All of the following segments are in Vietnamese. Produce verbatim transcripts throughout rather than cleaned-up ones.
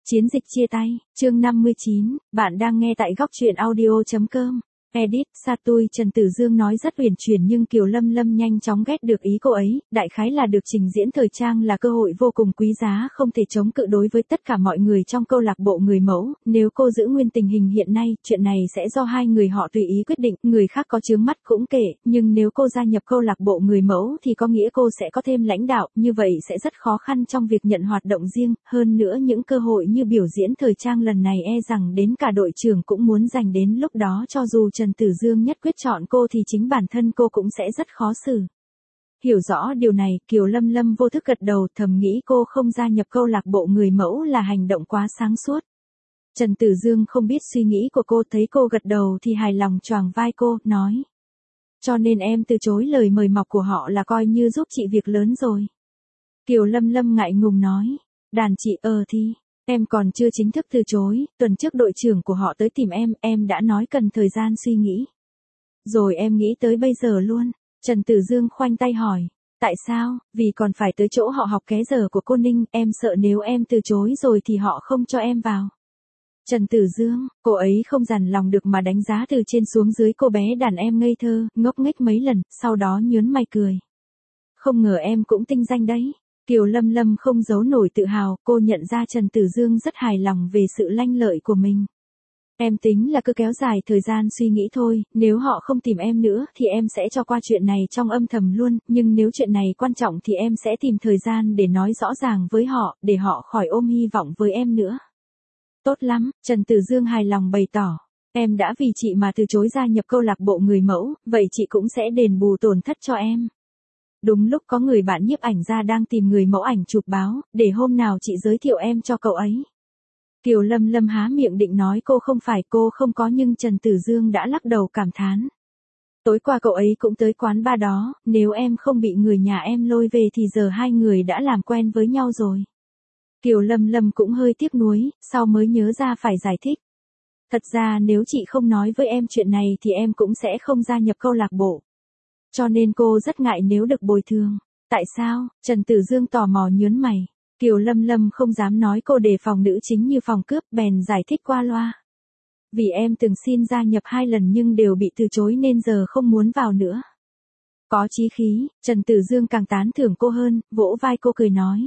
Chiến dịch chia tay, chương năm mươi chín, bạn đang nghe tại góc truyện audio.com. Edit, Satui Trần Tử Dương nói rất uyển chuyển nhưng Kiều Lâm Lâm nhanh chóng ghét được ý cô ấy, đại khái là được trình diễn thời trang là cơ hội vô cùng quý giá không thể chống cự đối với tất cả mọi người trong câu lạc bộ người mẫu, nếu cô giữ nguyên tình hình hiện nay, chuyện này sẽ do hai người họ tùy ý quyết định, người khác có chướng mắt cũng kệ, nhưng nếu cô gia nhập câu lạc bộ người mẫu thì có nghĩa cô sẽ có thêm lãnh đạo, như vậy sẽ rất khó khăn trong việc nhận hoạt động riêng, hơn nữa những cơ hội như biểu diễn thời trang lần này e rằng đến cả đội trưởng cũng muốn giành đến lúc đó cho dù Trần Tử Dương nhất quyết chọn cô thì chính bản thân cô cũng sẽ rất khó xử. Hiểu rõ điều này, Kiều Lâm Lâm vô thức gật đầu thầm nghĩ cô không gia nhập câu lạc bộ người mẫu là hành động quá sáng suốt. Trần Tử Dương không biết suy nghĩ của cô, thấy cô gật đầu thì hài lòng choàng vai cô, nói. Cho nên em từ chối lời mời mọc của họ là coi như giúp chị việc lớn rồi. Kiều Lâm Lâm ngại ngùng nói. Đàn chị ờ thì... Em còn chưa chính thức từ chối, tuần trước đội trưởng của họ tới tìm em, em đã nói cần thời gian suy nghĩ. Rồi em nghĩ tới bây giờ luôn. Trần Tử Dương khoanh tay hỏi. Tại sao? Vì còn phải tới chỗ họ học ké giờ của cô Ninh, em sợ nếu em từ chối rồi thì họ không cho em vào. Trần Tử Dương, cô ấy không dằn lòng được mà đánh giá từ trên xuống dưới cô bé đàn em ngây thơ, ngốc nghếch mấy lần, sau đó nhớn mày cười. Không ngờ em cũng tinh danh đấy. Kiều Lâm Lâm không giấu nổi tự hào, cô nhận ra Trần Tử Dương rất hài lòng về sự lanh lợi của mình. Em tính là cứ kéo dài thời gian suy nghĩ thôi, nếu họ không tìm em nữa thì em sẽ cho qua chuyện này trong âm thầm luôn, nhưng nếu chuyện này quan trọng thì em sẽ tìm thời gian để nói rõ ràng với họ, để họ khỏi ôm hy vọng với em nữa. Tốt lắm, Trần Tử Dương hài lòng bày tỏ. Em đã vì chị mà từ chối gia nhập câu lạc bộ người mẫu, vậy chị cũng sẽ đền bù tổn thất cho em. Đúng lúc có người bạn nhiếp ảnh ra đang tìm người mẫu ảnh chụp báo, để hôm nào chị giới thiệu em cho cậu ấy. Kiều Lâm Lâm há miệng định nói cô không phải cô không có nhưng Trần Tử Dương đã lắc đầu cảm thán. Tối qua cậu ấy cũng tới quán bar đó, nếu em không bị người nhà em lôi về thì giờ hai người đã làm quen với nhau rồi. Kiều Lâm Lâm cũng hơi tiếc nuối, sau mới nhớ ra phải giải thích. Thật ra nếu chị không nói với em chuyện này thì em cũng sẽ không gia nhập câu lạc bộ. Cho nên cô rất ngại nếu được bồi thường. Tại sao? Trần Tử Dương tò mò nhớn mày. Kiều Lâm Lâm không dám nói cô đề phòng nữ chính như phòng cướp bèn giải thích qua loa. Vì em từng xin gia nhập hai lần nhưng đều bị từ chối nên giờ không muốn vào nữa. Có chí khí, Trần Tử Dương càng tán thưởng cô hơn, vỗ vai cô cười nói.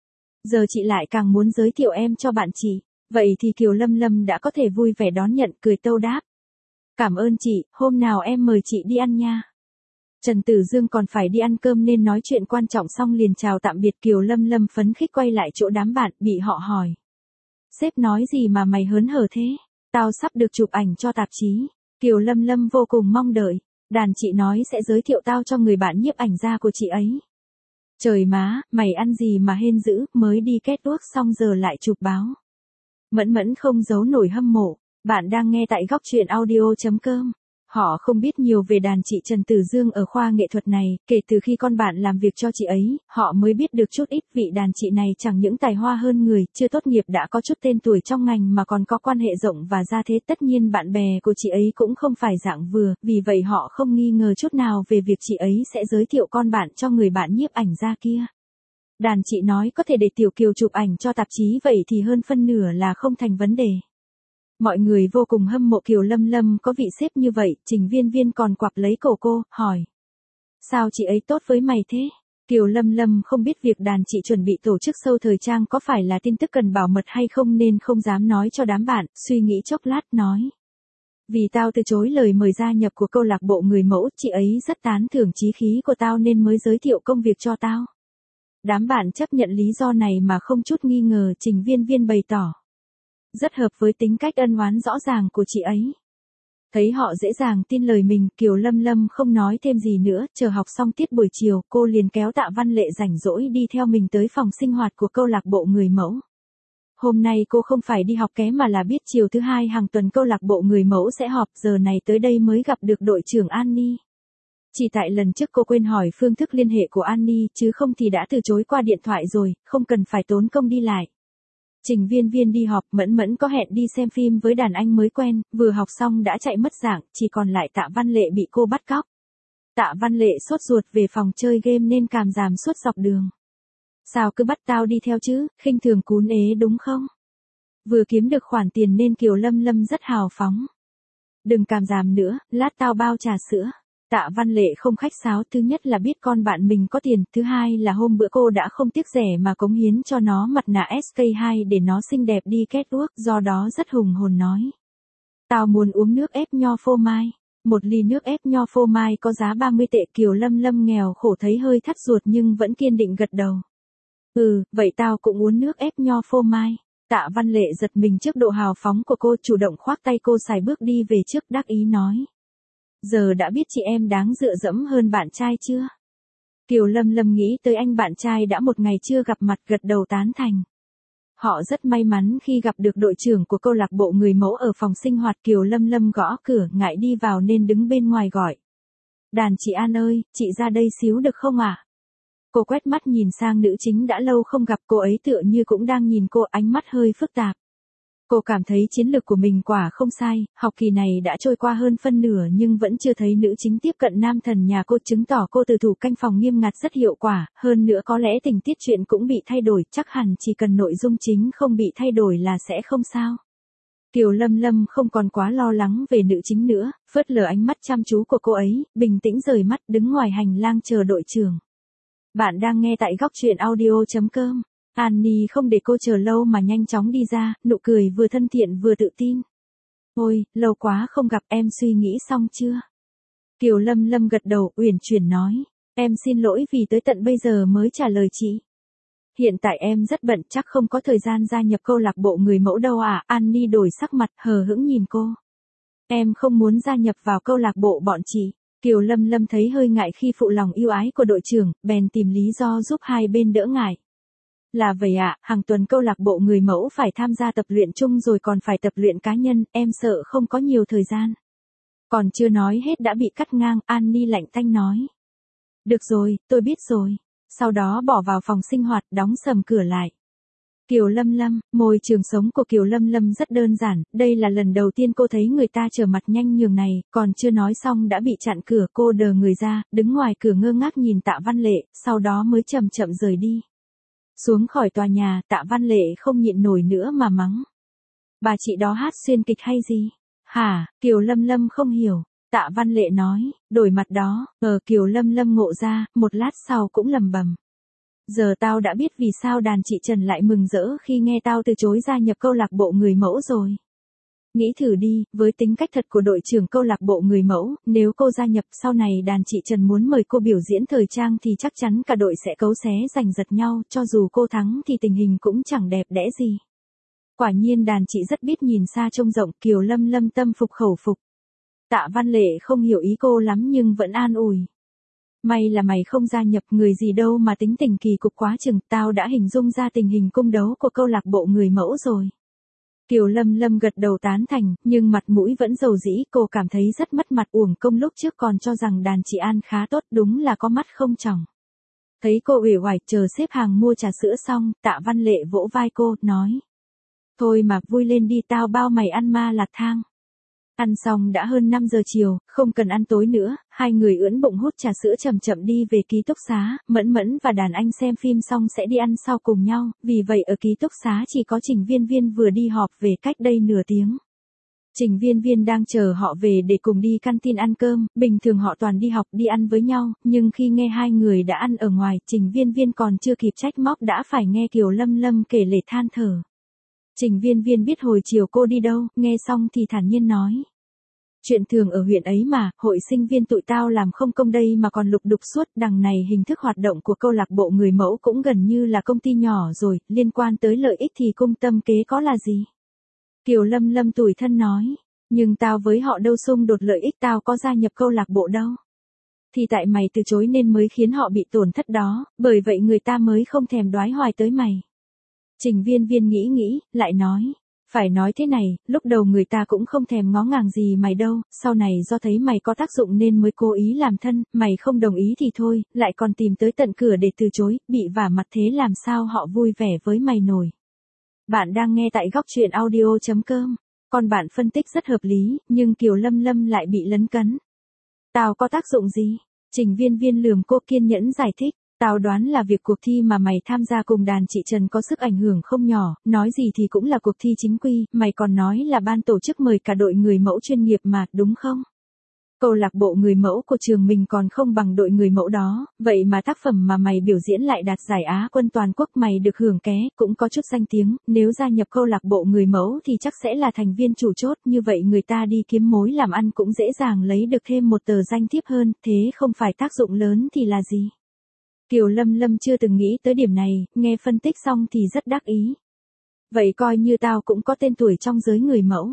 Giờ chị lại càng muốn giới thiệu em cho bạn chị. Vậy thì Kiều Lâm Lâm đã có thể vui vẻ đón nhận cười tâu đáp. Cảm ơn chị, hôm nào em mời chị đi ăn nha. Trần Tử Dương còn phải đi ăn cơm nên nói chuyện quan trọng xong liền chào tạm biệt. Kiều Lâm Lâm phấn khích quay lại chỗ đám bạn, bị họ hỏi. Sếp nói gì mà mày hớn hở thế? Tao sắp được chụp ảnh cho tạp chí. Kiều Lâm Lâm vô cùng mong đợi. Đàn chị nói sẽ giới thiệu tao cho người bạn nhiếp ảnh gia của chị ấy. Trời má, mày ăn gì mà hên dữ, mới đi catwalk xong giờ lại chụp báo. Mẫn Mẫn không giấu nổi hâm mộ. Bạn đang nghe tại góc truyện audio.com. Họ không biết nhiều về đàn chị Trần Tử Dương ở khoa nghệ thuật này, kể từ khi con bạn làm việc cho chị ấy, họ mới biết được chút ít. Vị đàn chị này chẳng những tài hoa hơn người, chưa tốt nghiệp đã có chút tên tuổi trong ngành mà còn có quan hệ rộng và gia thế. Tất nhiên bạn bè của chị ấy cũng không phải dạng vừa, vì vậy họ không nghi ngờ chút nào về việc chị ấy sẽ giới thiệu con bạn cho người bạn nhiếp ảnh gia kia. Đàn chị nói có thể để Tiểu Kiều chụp ảnh cho tạp chí vậy thì hơn phân nửa là không thành vấn đề. Mọi người vô cùng hâm mộ Kiều Lâm Lâm có vị sếp như vậy, Trình Viên Viên còn quặp lấy cổ cô, hỏi. Sao chị ấy tốt với mày thế? Kiều Lâm Lâm không biết việc đàn chị chuẩn bị tổ chức show thời trang có phải là tin tức cần bảo mật hay không nên không dám nói cho đám bạn, suy nghĩ chốc lát nói. Vì tao từ chối lời mời gia nhập của câu lạc bộ người mẫu, chị ấy rất tán thưởng chí khí của tao nên mới giới thiệu công việc cho tao. Đám bạn chấp nhận lý do này mà không chút nghi ngờ. Trình Viên Viên bày tỏ. Rất hợp với tính cách ân oán rõ ràng của chị ấy. Thấy họ dễ dàng tin lời mình, Kiều Lâm Lâm không nói thêm gì nữa, chờ học xong tiết buổi chiều, cô liền kéo Tạ Văn Lệ rảnh rỗi đi theo mình tới phòng sinh hoạt của câu lạc bộ người mẫu. Hôm nay cô không phải đi học ké mà là biết chiều thứ hai hàng tuần câu lạc bộ người mẫu sẽ họp, giờ này tới đây mới gặp được đội trưởng Annie. Chỉ tại lần trước cô quên hỏi phương thức liên hệ của Annie, chứ không thì đã từ chối qua điện thoại rồi, không cần phải tốn công đi lại. Trình Viên Viên đi họp, Mẫn Mẫn có hẹn đi xem phim với đàn anh mới quen, vừa học xong đã chạy mất dạng, chỉ còn lại Tạ Văn Lệ bị cô bắt cóc. Tạ Văn Lệ sốt ruột về phòng chơi game nên càm ràm suốt dọc đường. Sao cứ bắt tao đi theo chứ, khinh thường cún ế đúng không? Vừa kiếm được khoản tiền nên Kiều Lâm Lâm rất hào phóng. Đừng càm giảm nữa, lát tao bao trà sữa. Tạ Văn Lệ không khách sáo, thứ nhất là biết con bạn mình có tiền, thứ hai là hôm bữa cô đã không tiếc rẻ mà cống hiến cho nó mặt nạ ét ca hai để nó xinh đẹp đi catwalk, do đó rất hùng hồn nói. Tao muốn uống nước ép nho phô mai. Một ly nước ép nho phô mai có giá ba mươi tệ. Kiều Lâm Lâm nghèo khổ thấy hơi thắt ruột nhưng vẫn kiên định gật đầu. Ừ, vậy tao cũng uống nước ép nho phô mai. Tạ Văn Lệ giật mình trước độ hào phóng của cô, chủ động khoác tay cô xài bước đi về trước, đắc ý nói. Giờ đã biết chị em đáng dựa dẫm hơn bạn trai chưa? Kiều Lâm Lâm nghĩ tới anh bạn trai đã một ngày chưa gặp mặt, gật đầu tán thành. Họ rất may mắn khi gặp được đội trưởng của câu lạc bộ người mẫu ở phòng sinh hoạt. Kiều Lâm Lâm gõ cửa, ngại đi vào nên đứng bên ngoài gọi. Đàn chị An ơi, chị ra đây xíu được không ạ? À? Cô quét mắt nhìn sang nữ chính đã lâu không gặp, cô ấy tựa như cũng đang nhìn cô, ánh mắt hơi phức tạp. Cô cảm thấy chiến lược của mình quả không sai, học kỳ này đã trôi qua hơn phân nửa nhưng vẫn chưa thấy nữ chính tiếp cận nam thần nhà cô, chứng tỏ cô từ thủ canh phòng nghiêm ngặt rất hiệu quả, hơn nữa có lẽ tình tiết truyện cũng bị thay đổi, chắc hẳn chỉ cần nội dung chính không bị thay đổi là sẽ không sao. Kiều Lâm Lâm không còn quá lo lắng về nữ chính nữa, phớt lờ ánh mắt chăm chú của cô ấy, bình tĩnh rời mắt đứng ngoài hành lang chờ đội trưởng. Bạn đang nghe tại góc truyện audio chấm com. Annie không để cô chờ lâu mà nhanh chóng đi ra, nụ cười vừa thân thiện vừa tự tin. Ôi, lâu quá không gặp, em suy nghĩ xong chưa? Kiều Lâm Lâm gật đầu, uyển chuyển nói. Em xin lỗi vì tới tận bây giờ mới trả lời chị. Hiện tại em rất bận, chắc không có thời gian gia nhập câu lạc bộ người mẫu đâu à. Annie đổi sắc mặt, hờ hững nhìn cô. Em không muốn gia nhập vào câu lạc bộ bọn chị. Kiều Lâm Lâm thấy hơi ngại khi phụ lòng yêu ái của đội trưởng, bèn tìm lý do giúp hai bên đỡ ngại. Là vậy ạ, à, hàng tuần câu lạc bộ người mẫu phải tham gia tập luyện chung rồi còn phải tập luyện cá nhân, em sợ không có nhiều thời gian. Còn chưa nói hết đã bị cắt ngang, Annie lạnh tanh nói. Được rồi, tôi biết rồi. Sau đó bỏ vào phòng sinh hoạt, đóng sầm cửa lại. Kiều Lâm Lâm, môi trường sống của Kiều Lâm Lâm rất đơn giản, đây là lần đầu tiên cô thấy người ta trở mặt nhanh nhường này, còn chưa nói xong đã bị chặn cửa, cô đờ người ra, đứng ngoài cửa ngơ ngác nhìn Tạ Văn Lệ, sau đó mới chậm chậm rời đi. Xuống khỏi tòa nhà, Tạ Văn Lệ không nhịn nổi nữa mà mắng. Bà chị đó hát xuyên kịch hay gì? Hả? Kiều Lâm Lâm không hiểu. Tạ Văn Lệ nói, đổi mặt đó, ờ Kiều Lâm Lâm ngộ ra, một lát sau cũng lầm bầm. Giờ tao đã biết vì sao đàn chị Trần lại mừng rỡ khi nghe tao từ chối gia nhập câu lạc bộ người mẫu rồi. Nghĩ thử đi, với tính cách thật của đội trưởng câu lạc bộ người mẫu, nếu cô gia nhập sau này đàn chị Trần muốn mời cô biểu diễn thời trang thì chắc chắn cả đội sẽ cấu xé giành giật nhau, cho dù cô thắng thì tình hình cũng chẳng đẹp đẽ gì. Quả nhiên đàn chị rất biết nhìn xa trông rộng, Kiều Lâm Lâm tâm phục khẩu phục. Tạ Văn Lệ không hiểu ý cô lắm nhưng vẫn an ủi. May là mày không gia nhập, người gì đâu mà tính tình kỳ cục quá chừng, tao đã hình dung ra tình hình cung đấu của câu lạc bộ người mẫu rồi. Kiều Lâm Lâm gật đầu tán thành, nhưng mặt mũi vẫn dầu dĩ, cô cảm thấy rất mất mặt, uổng công lúc trước còn cho rằng đàn chị An khá tốt, đúng là có mắt không tròng. Thấy cô uể oải chờ xếp hàng mua trà sữa xong, Tạ Văn Lệ vỗ vai cô, nói. Thôi mà vui lên đi, tao bao mày ăn ma lạt thang. Ăn xong đã hơn năm giờ chiều, không cần ăn tối nữa, hai người ưỡn bụng hút trà sữa chậm chậm đi về ký túc xá, Mẫn Mẫn và đàn anh xem phim xong sẽ đi ăn sau cùng nhau, vì vậy ở ký túc xá chỉ có Trình Viên Viên vừa đi họp về cách đây nửa tiếng. Trình Viên Viên đang chờ họ về để cùng đi canteen ăn cơm, bình thường họ toàn đi học đi ăn với nhau, nhưng khi nghe hai người đã ăn ở ngoài, Trình Viên Viên còn chưa kịp trách móc đã phải nghe Kiều Lâm Lâm kể lể than thở. Trình Viên Viên biết hồi chiều cô đi đâu, nghe xong thì thản nhiên nói. Chuyện thường ở huyện ấy mà, hội sinh viên tụi tao làm không công đây mà còn lục đục suốt, đằng này hình thức hoạt động của câu lạc bộ người mẫu cũng gần như là công ty nhỏ rồi, liên quan tới lợi ích thì cung tâm kế có là gì? Kiều Lâm Lâm tủi thân nói, nhưng tao với họ đâu xung đột lợi ích, tao có gia nhập câu lạc bộ đâu. Thì tại mày từ chối nên mới khiến họ bị tổn thất đó, bởi vậy người ta mới không thèm đoái hoài tới mày. Trình Viên Viên nghĩ nghĩ, lại nói. Phải nói thế này, lúc đầu người ta cũng không thèm ngó ngàng gì mày đâu, sau này do thấy mày có tác dụng nên mới cố ý làm thân, mày không đồng ý thì thôi, lại còn tìm tới tận cửa để từ chối, bị vả mặt thế làm sao họ vui vẻ với mày nổi. Bạn đang nghe tại góc truyện audio chấm com, còn bạn phân tích rất hợp lý, nhưng Kiều Lâm Lâm lại bị lấn cấn. Tao có tác dụng gì? Trình Viên Viên lườm cô kiên nhẫn giải thích. Tao đoán là việc cuộc thi mà mày tham gia cùng đàn chị Trần có sức ảnh hưởng không nhỏ, nói gì thì cũng là cuộc thi chính quy, mày còn nói là ban tổ chức mời cả đội người mẫu chuyên nghiệp mà, đúng không? Câu lạc bộ người mẫu của trường mình còn không bằng đội người mẫu đó, vậy mà tác phẩm mà mày biểu diễn lại đạt giải Á quân toàn quốc, mày được hưởng ké, cũng có chút danh tiếng, nếu gia nhập câu lạc bộ người mẫu thì chắc sẽ là thành viên chủ chốt, như vậy người ta đi kiếm mối làm ăn cũng dễ dàng lấy được thêm một tờ danh thiếp hơn, thế không phải tác dụng lớn thì là gì? Kiều Lâm Lâm chưa từng nghĩ tới điểm này, nghe phân tích xong thì rất đắc ý. Vậy coi như tao cũng có tên tuổi trong giới người mẫu.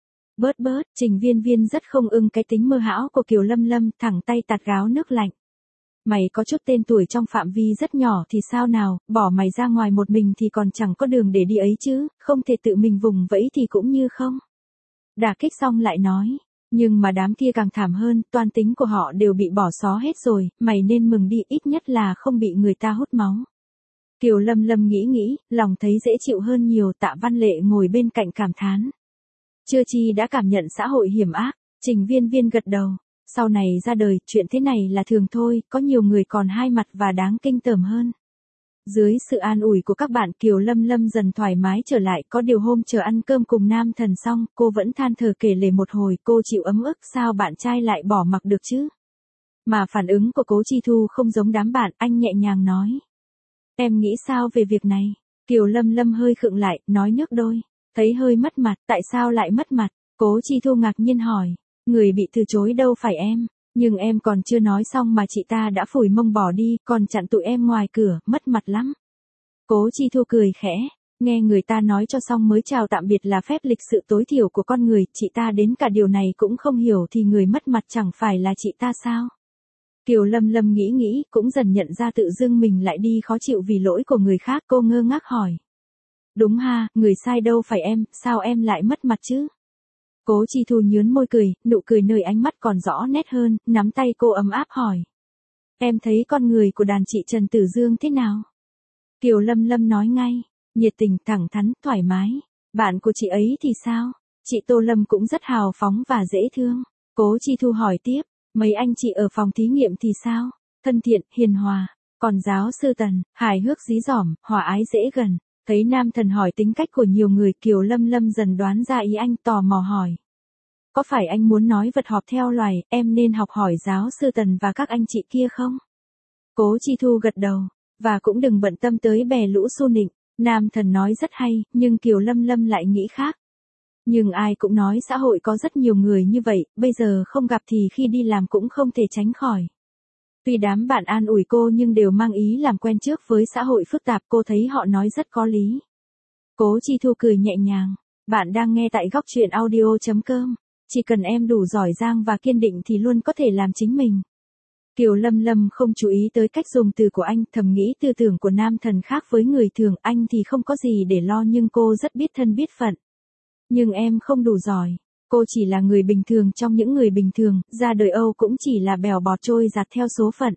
Bớt bớt, Trình Viên Viên rất không ưng cái tính mơ hão của Kiều Lâm Lâm, thẳng tay tạt gáo nước lạnh. Mày có chút tên tuổi trong phạm vi rất nhỏ thì sao nào, bỏ mày ra ngoài một mình thì còn chẳng có đường để đi ấy chứ, không thể tự mình vùng vẫy thì cũng như không. Đả kích xong lại nói, nhưng mà đám kia càng thảm hơn, toan tính của họ đều bị bỏ xó hết rồi, mày nên mừng đi, ít nhất là không bị người ta hút máu. Kiều Lâm Lâm nghĩ nghĩ, lòng thấy dễ chịu hơn nhiều. Tạ Văn Lệ ngồi bên cạnh cảm thán. Chưa chi đã cảm nhận xã hội hiểm ác, Trình Viên Viên gật đầu. Sau này ra đời, chuyện thế này là thường thôi, có nhiều người còn hai mặt và đáng kinh tởm hơn. Dưới sự an ủi của các bạn, Kiều Lâm Lâm dần thoải mái trở lại, có điều hôm chờ ăn cơm cùng Nam Thần xong, cô vẫn than thở kể lể một hồi, cô chịu ấm ức, sao bạn trai lại bỏ mặc được chứ? Mà phản ứng của Cố Chi Thu không giống đám bạn, anh nhẹ nhàng nói. Em nghĩ sao về việc này? Kiều Lâm Lâm hơi khựng lại, nói nước đôi. Thấy hơi mất mặt, tại sao lại mất mặt? Cố Chi Thu ngạc nhiên hỏi. Người bị từ chối đâu phải em. Nhưng em còn chưa nói xong mà chị ta đã phủi mông bỏ đi, còn chặn tụi em ngoài cửa, mất mặt lắm. Cố Chi Thu cười khẽ. Nghe người ta nói cho xong mới chào tạm biệt là phép lịch sự tối thiểu của con người, chị ta đến cả điều này cũng không hiểu thì người mất mặt chẳng phải là chị ta sao? Kiều Lâm Lâm nghĩ nghĩ, cũng dần nhận ra tự dưng mình lại đi khó chịu vì lỗi của người khác, cô ngơ ngác hỏi. Đúng ha, người sai đâu phải em, sao em lại mất mặt chứ? Cố Chi Thu nhướn môi cười, nụ cười nơi ánh mắt còn rõ nét hơn, nắm tay cô ấm áp hỏi. Em thấy con người của đàn chị Trần Tử Dương thế nào? Kiều Lâm Lâm nói ngay, nhiệt tình, thẳng thắn, thoải mái. Bạn của chị ấy thì sao? Chị Tô Lâm cũng rất hào phóng và dễ thương. Cố Chi Thu hỏi tiếp, mấy anh chị ở phòng thí nghiệm thì sao? Thân thiện, hiền hòa. Còn giáo sư Tần, hài hước dí dỏm, hòa ái dễ gần. Thấy Nam Thần hỏi tính cách của nhiều người, Kiều Lâm Lâm dần đoán ra ý anh, tò mò hỏi. Có phải anh muốn nói vật họp theo loài, em nên học hỏi giáo sư Tần và các anh chị kia không? Cố Chi Thu gật đầu, và cũng đừng bận tâm tới bè lũ xu nịnh. Nam Thần nói rất hay, nhưng Kiều Lâm Lâm lại nghĩ khác. Nhưng ai cũng nói xã hội có rất nhiều người như vậy, bây giờ không gặp thì khi đi làm cũng không thể tránh khỏi. Tuy đám bạn an ủi cô nhưng đều mang ý làm quen trước với xã hội phức tạp, cô thấy họ nói rất có lý. Cố Chi Thu cười nhẹ nhàng. Bạn đang nghe tại góc truyện audio chấm com. Chỉ cần em đủ giỏi giang và kiên định thì luôn có thể làm chính mình. Kiều Lâm Lâm không chú ý tới cách dùng từ của anh, thầm nghĩ tư tưởng của Nam Thần khác với người thường, anh thì không có gì để lo nhưng cô rất biết thân biết phận. Nhưng em không đủ giỏi. Cô chỉ là người bình thường trong những người bình thường, ra đời Âu cũng chỉ là bèo bọt trôi giạt theo số phận.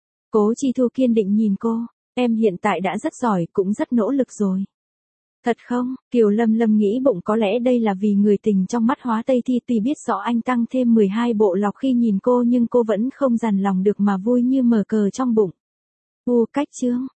Cố Chi Thu kiên định nhìn cô, em hiện tại đã rất giỏi, cũng rất nỗ lực rồi. Thật không? Kiều Lâm Lâm nghĩ bụng có lẽ đây là vì người tình trong mắt Hóa Tây Thi, tuy biết rõ anh tăng thêm mười hai bộ lọc khi nhìn cô nhưng cô vẫn không dằn lòng được mà vui như mở cờ trong bụng. U cách chương.